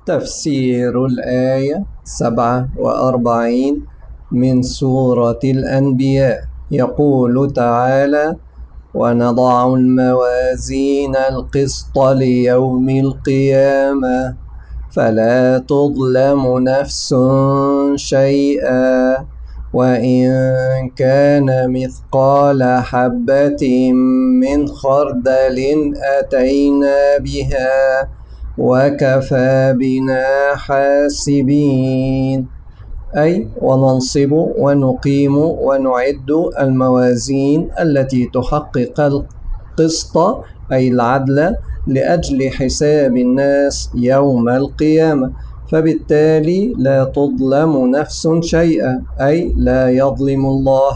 تفسير الآية 47 من سورة الأنبياء. يقول تعالى: ونضع الموازين القسط ليوم القيامة فلا تظلم نفس شيئا وإن كان مثقال حبة من خردل أتينا بها وكفى بنا حاسبين. أي وننصب ونقيم ونعد الموازين التي تحقق القسط أي العدل لأجل حساب الناس يوم القيامة، فبالتالي لا تظلم نفس شيئا، أي لا يظلم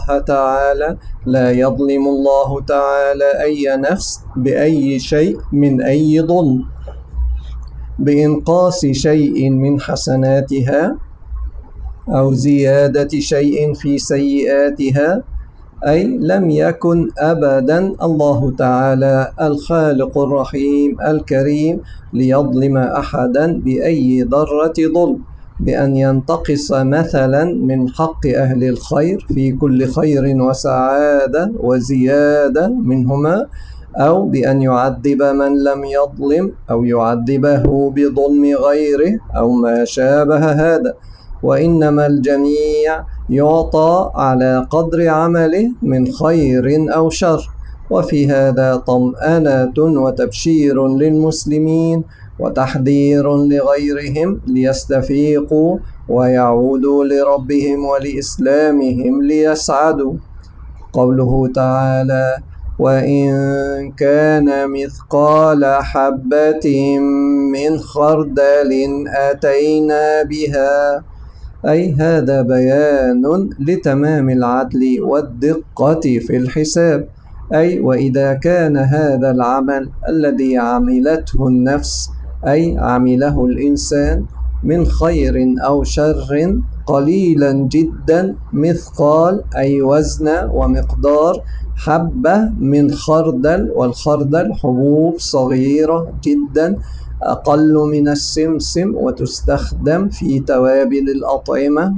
الله تعالى أي نفس بأي شيء من أي ظلم، بإنقاص شيء من حسناتها أو زيادة شيء في سيئاتها. أي لم يكن أبدا الله تعالى الخالق الرحيم الكريم ليظلم أحدا بأي ذرة ظلم، بأن ينتقص مثلا من حق أهل الخير في كل خير وسعادة وزيادة منهما، أو بأن يعذب من لم يظلم أو يعذبه بظلم غيره أو ما شابه هذا، وإنما الجميع يعطى على قدر عمله من خير أو شر. وفي هذا طمأنة وتبشير للمسلمين وتحذير لغيرهم ليستفيقوا ويعودوا لربهم ولإسلامهم ليسعدوا. قوله تعالى: وإن كان مثقال حبة من خردل أتينا بها، أي هذا بيان لتمام العدل والدقة في الحساب. أي وإذا كان هذا العمل الذي عملته النفس أي عمله الإنسان من خير أو شر قليلا جدا، مثقال أي وزن ومقدار حبة من خردل، والخردل حبوب صغيرة جدا أقل من السمسم وتستخدم في توابل الأطعمة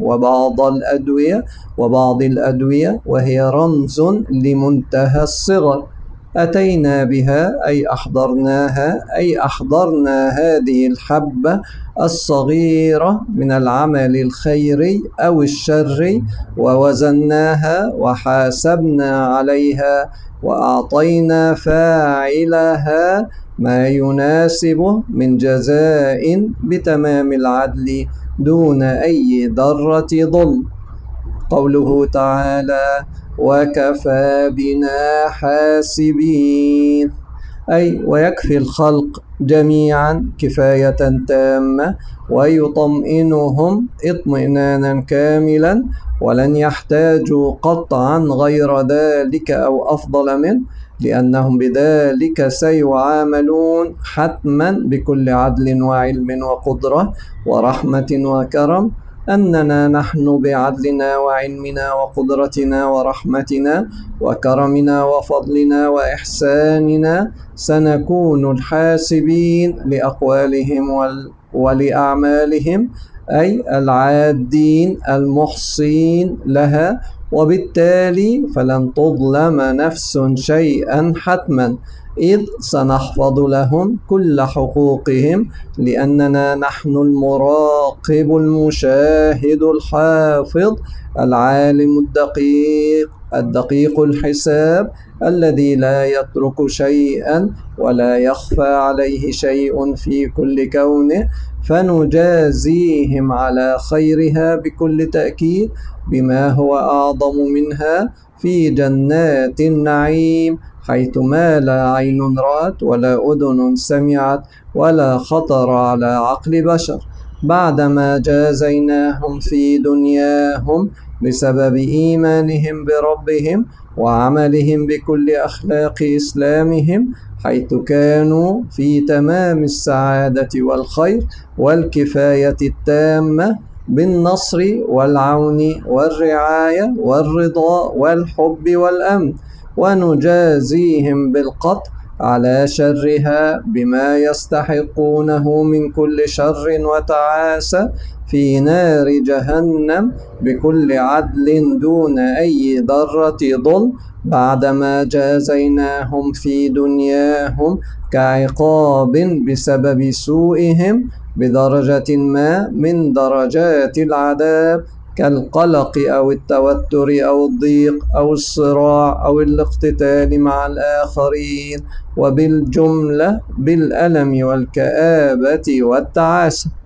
وبعض الأدوية وهي رمز لمنتهى الصغر. أتينا بها أي أحضرناها، أي أحضرنا هذه الحبة الصغيرة من العمل الخيري أو الشري ووزناها وحاسبنا عليها وأعطينا فاعلها ما يناسبه من جزاء بتمام العدل دون أي ذرة ظلم. قوله تعالى: وكفى بنا حاسبين، أي ويكفي الخلق جميعا كفاية تامة ويطمئنهم اطمئنانا كاملا، ولن يحتاجوا قطعا غير ذلك أو أفضل منه، لأنهم بذلك سيعاملون حتما بكل عدل وعلم وقدرة ورحمة وكرم، أننا نحن بعدلنا وعلمنا وقدرتنا ورحمتنا وكرمنا وفضلنا وإحساننا سنكون الحاسبين لأقوالهم ولأعمالهم، أي العادين المحصين لها، وبالتالي فلن تظلم نفس شيئا حتما، إذ سنحفظ لهم كل حقوقهم، لأننا نحن المراقب المشاهد الحافظ العالم الدقيق الحساب، الذي لا يترك شيئا ولا يخفى عليه شيء في كل كونه، فنجازيهم على خيرها بكل تأكيد بما هو أعظم منها في جنات النعيم، حيث ما لا عين رأت ولا أذن سمعت ولا خطر على عقل بشر، بعدما جازيناهم في دنياهم بسبب إيمانهم بربهم وعملهم بكل أخلاق إسلامهم، حيث كانوا في تمام السعادة والخير والكفاية التامة بالنصر والعون والرعاية والرضا والحب والأمن. ونجازيهم بالقطع على شرها بما يستحقونه من كل شر وتعاسة في نار جهنم بكل عدل دون أي ضرة ظلم، بعدما جازيناهم في دنياهم كعقاب بسبب سوءهم بدرجة ما من درجات العذاب، كالقلق أو التوتر أو الضيق أو الصراع أو الاقتتال مع الآخرين، وبالجملة بالألم والكآبة والتعاسة.